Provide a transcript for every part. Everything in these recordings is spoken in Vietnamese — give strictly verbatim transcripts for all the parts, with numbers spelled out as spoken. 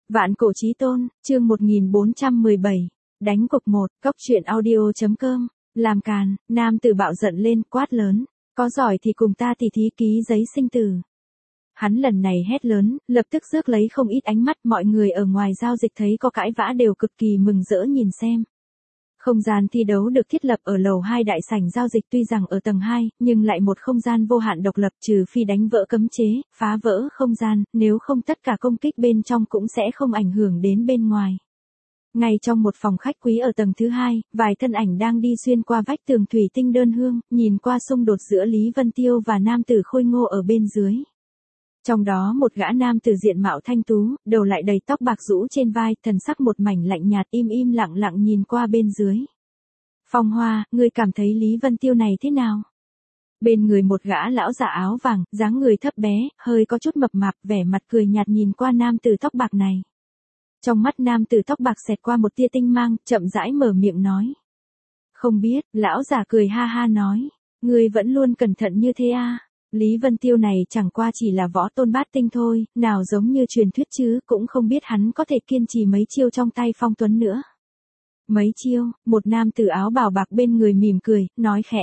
Vạn cổ chí tôn, chương một nghìn bốn trăm mười bảy, đánh cục một, cốc truyện audio.com, làm càn, nam tử bạo giận lên, quát lớn, có giỏi thì cùng ta tỉ thí ký giấy sinh tử. Hắn lần này hét lớn, lập tức rước lấy không ít ánh mắt, mọi người ở ngoài giao dịch thấy có cãi vã đều cực kỳ mừng rỡ nhìn xem. Không gian thi đấu được thiết lập ở lầu hai đại sảnh giao dịch, tuy rằng ở tầng hai, nhưng lại một không gian vô hạn độc lập, trừ phi đánh vỡ cấm chế, phá vỡ không gian, nếu không tất cả công kích bên trong cũng sẽ không ảnh hưởng đến bên ngoài. Ngay trong một phòng khách quý ở tầng thứ hai, vài thân ảnh đang đi xuyên qua vách tường thủy tinh đơn hương, nhìn qua xung đột giữa Lý Vân Tiêu và nam tử khôi ngô ở bên dưới. Trong đó một gã nam tử diện mạo thanh tú, đầu lại đầy tóc bạc rũ trên vai, thần sắc một mảnh lạnh nhạt, im im lặng lặng nhìn qua bên dưới. Phong Hoa, ngươi cảm thấy Lý Vân Tiêu này thế nào? Bên người một gã lão già áo vàng, dáng người thấp bé, hơi có chút mập mạp, vẻ mặt cười nhạt nhìn qua nam tử tóc bạc này. Trong mắt nam tử tóc bạc xẹt qua một tia tinh mang, chậm rãi mở miệng nói. Không biết, lão già cười ha ha nói, ngươi vẫn luôn cẩn thận như thế à? Lý Vân Tiêu này chẳng qua chỉ là võ tôn bát tinh thôi, nào giống như truyền thuyết chứ, cũng không biết hắn có thể kiên trì mấy chiêu trong tay Phong Tuấn nữa. Mấy chiêu, một nam tử áo bào bạc bên người mỉm cười, nói khẽ.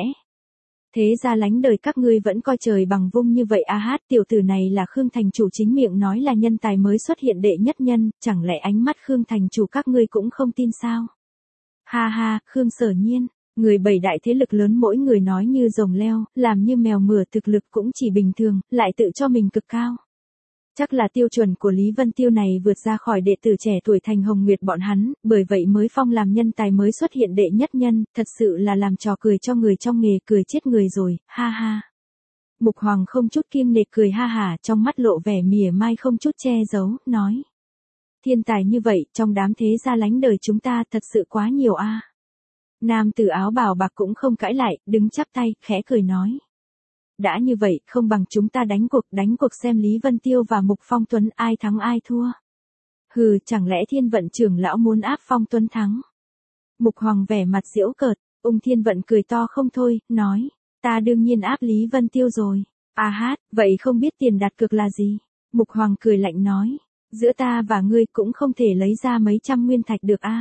Thế ra lánh đời các ngươi vẫn coi trời bằng vung như vậy à hát, tiểu tử này là Khương Thành Chủ chính miệng nói là nhân tài mới xuất hiện đệ nhất nhân, chẳng lẽ ánh mắt Khương Thành Chủ các ngươi cũng không tin sao? Ha ha, Khương Sở Nhiên. Người bảy đại thế lực lớn mỗi người nói như rồng leo, làm như mèo mửa, thực lực cũng chỉ bình thường, lại tự cho mình cực cao. Chắc là tiêu chuẩn của Lý Vân Tiêu này vượt ra khỏi đệ tử trẻ tuổi Thành Hồng Nguyệt bọn hắn, bởi vậy mới phong làm nhân tài mới xuất hiện đệ nhất nhân, thật sự là làm trò cười cho người trong nghề, cười chết người rồi, ha ha. Mục Hoàng không chút kiêng nể cười ha hả, trong mắt lộ vẻ mỉa mai không chút che giấu, nói. Thiên tài như vậy, trong đám thế gia lánh đời chúng ta thật sự quá nhiều a. À. Nam tử áo bào bạc cũng không cãi lại, đứng chắp tay, khẽ cười nói. Đã như vậy, không bằng chúng ta đánh cuộc, đánh cuộc xem Lý Vân Tiêu và Mục Phong Tuấn ai thắng ai thua. Hừ, chẳng lẽ Thiên Vận trưởng lão muốn áp Phong Tuấn thắng? Mục Hoàng vẻ mặt giễu cợt, Ung Thiên Vận cười to không thôi, nói. Ta đương nhiên áp Lý Vân Tiêu rồi. À hát, vậy không biết tiền đặt cược là gì? Mục Hoàng cười lạnh nói. Giữa ta và ngươi cũng không thể lấy ra mấy trăm nguyên thạch được a. À.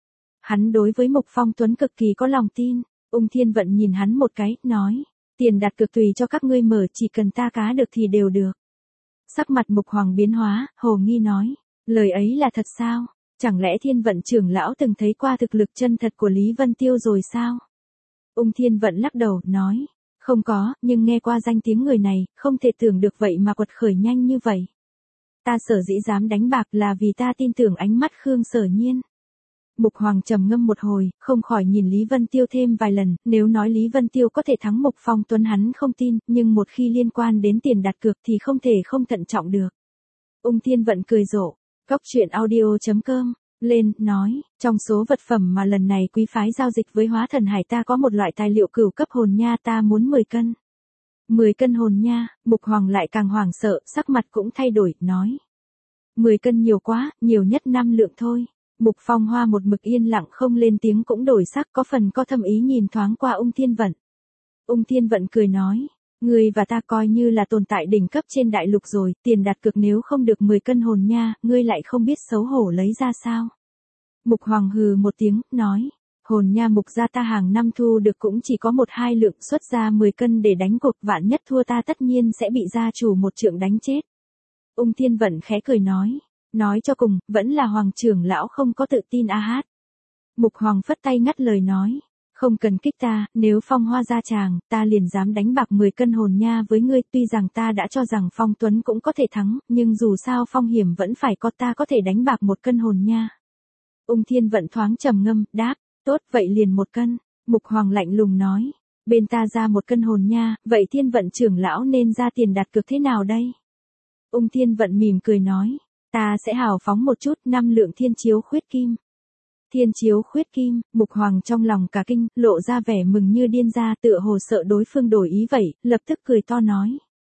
Hắn đối với Mục Phong Tuấn cực kỳ có lòng tin, Ung Thiên Vận nhìn hắn một cái, nói, tiền đặt cược tùy cho các ngươi mở, chỉ cần ta cá được thì đều được. Sắc mặt Mục Hoàng biến hóa, hồ nghi nói, lời ấy là thật sao? Chẳng lẽ Thiên Vận trưởng lão từng thấy qua thực lực chân thật của Lý Vân Tiêu rồi sao? Ung Thiên Vận lắc đầu, nói, không có, nhưng nghe qua danh tiếng người này, không thể tưởng được vậy mà quật khởi nhanh như vậy. Ta sở dĩ dám đánh bạc là vì ta tin tưởng ánh mắt Khương Sở Nhiên. Mục Hoàng trầm ngâm một hồi, không khỏi nhìn Lý Vân Tiêu thêm vài lần, nếu nói Lý Vân Tiêu có thể thắng Mục Phong Tuấn hắn không tin, nhưng một khi liên quan đến tiền đặt cược thì không thể không thận trọng được. Ung Thiên Vận cười rộ, cốc truyện audio.com, lên, nói, trong số vật phẩm mà lần này quý phái giao dịch với Hóa Thần Hải ta có một loại tài liệu cửu cấp hồn nha, ta muốn mười cân. mười cân hồn nha, Mục Hoàng lại càng hoảng sợ, sắc mặt cũng thay đổi, nói. mười cân nhiều quá, nhiều nhất năm lượng thôi. Mục Phong Hoa một mực yên lặng không lên tiếng cũng đổi sắc, có phần có thâm ý nhìn thoáng qua Ung Thiên Vận. Ung Thiên Vận cười nói, ngươi và ta coi như là tồn tại đỉnh cấp trên đại lục rồi, tiền đặt cược nếu không được mười cân hồn nha, ngươi lại không biết xấu hổ lấy ra sao? Mục Hoàng hừ một tiếng, nói, hồn nha Mục gia ta hàng năm thu được cũng chỉ có một hai lượng, xuất ra mười cân để đánh cuộc, vạn nhất thua ta tất nhiên sẽ bị gia chủ một trượng đánh chết. Ung Thiên Vận khẽ cười nói. Nói cho cùng, vẫn là Hoàng trưởng lão không có tự tin a hát. Mục Hoàng phất tay ngắt lời nói, không cần kích ta, nếu Phong Hoa ra tràng, ta liền dám đánh bạc mười cân hồn nha với ngươi, tuy rằng ta đã cho rằng Phong Tuấn cũng có thể thắng, nhưng dù sao phong hiểm vẫn phải có, ta có thể đánh bạc một cân hồn nha. Ung Thiên Vận thoáng trầm ngâm, đáp, tốt, vậy liền một cân. Mục Hoàng lạnh lùng nói, bên ta ra một cân hồn nha, vậy Thiên Vận trưởng lão nên ra tiền đặt cược thế nào đây? Ung Thiên Vận mỉm cười nói. Ta sẽ hào phóng một chút, năm lượng thiên chiếu khuyết kim. Thiên chiếu khuyết kim, Mục Hoàng trong lòng cả kinh, lộ ra vẻ mừng như điên ra, tựa hồ sợ đối phương đổi ý vậy, lập tức cười to nói.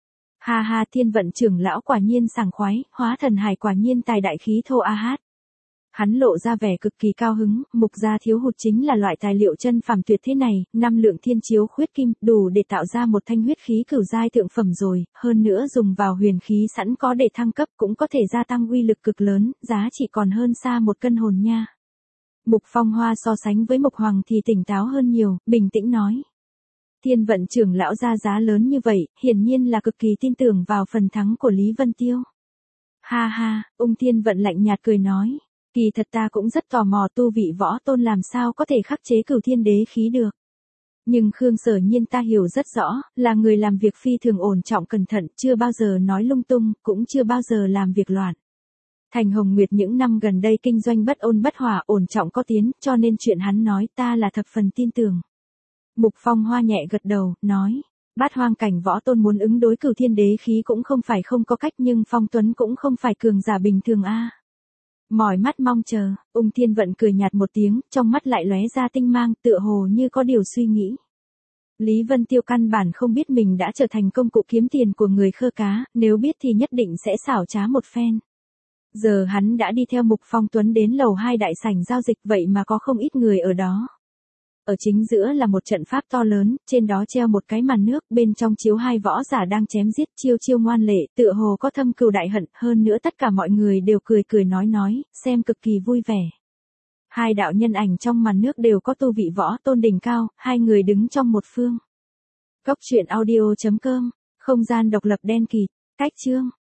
Ha ha, Thiên Vận trưởng lão quả nhiên sảng khoái, Hóa Thần Hải quả nhiên tài đại khí thô a hát. Hắn lộ ra vẻ cực kỳ cao hứng, mục gia thiếu hụt chính là loại tài liệu chân phàm tuyệt thế này, năm lượng thiên chiếu khuyết kim, đủ để tạo ra một thanh huyết khí cửu giai thượng phẩm rồi, hơn nữa dùng vào huyền khí sẵn có để thăng cấp cũng có thể gia tăng uy lực cực lớn, giá trị còn hơn xa một cân hồn nha. Mục Phong Hoa so sánh với Mục Hoàng thì tỉnh táo hơn nhiều, bình tĩnh nói. Thiên vận trưởng lão ra giá lớn như vậy, hiển nhiên là cực kỳ tin tưởng vào phần thắng của Lý Vân Tiêu. Ha ha, ung Thiên vận lạnh nhạt cười nói. Kỳ thật ta cũng rất tò mò tu vị võ tôn làm sao có thể khắc chế cửu thiên đế khí được. Nhưng Khương Sở Nhiên ta hiểu rất rõ, là người làm việc phi thường ổn trọng cẩn thận, chưa bao giờ nói lung tung, cũng chưa bao giờ làm việc loạn. Thành Hồng Nguyệt những năm gần đây kinh doanh bất ôn bất hòa, ổn trọng có tiến, cho nên chuyện hắn nói ta là thập phần tin tưởng. Mục Phong Hoa nhẹ gật đầu, nói, bát hoang cảnh võ tôn muốn ứng đối cửu thiên đế khí cũng không phải không có cách, nhưng Phong Tuấn cũng không phải cường giả bình thường a. Mỏi mắt mong chờ, ung Thiên vận cười nhạt một tiếng, trong mắt lại lóe ra tinh mang, tựa hồ như có điều suy nghĩ. Lý Vân Tiêu căn bản không biết mình đã trở thành công cụ kiếm tiền của người khơ cá, nếu biết thì nhất định sẽ xảo trá một phen. Giờ hắn đã đi theo Mục Phong Tuấn đến lầu hai đại sảnh giao dịch, vậy mà có không ít người ở đó. Ở chính giữa là một trận pháp to lớn, trên đó treo một cái màn nước, bên trong chiếu hai võ giả đang chém giết, chiêu chiêu ngoan lệ, tựa hồ có thâm cừu đại hận, hơn nữa tất cả mọi người đều cười cười nói nói, xem cực kỳ vui vẻ. Hai đạo nhân ảnh trong màn nước đều có tu vị võ tôn đỉnh cao, hai người đứng trong một phương. Cốc truyện audio chấm com, không gian độc lập đen kịt, cách chương.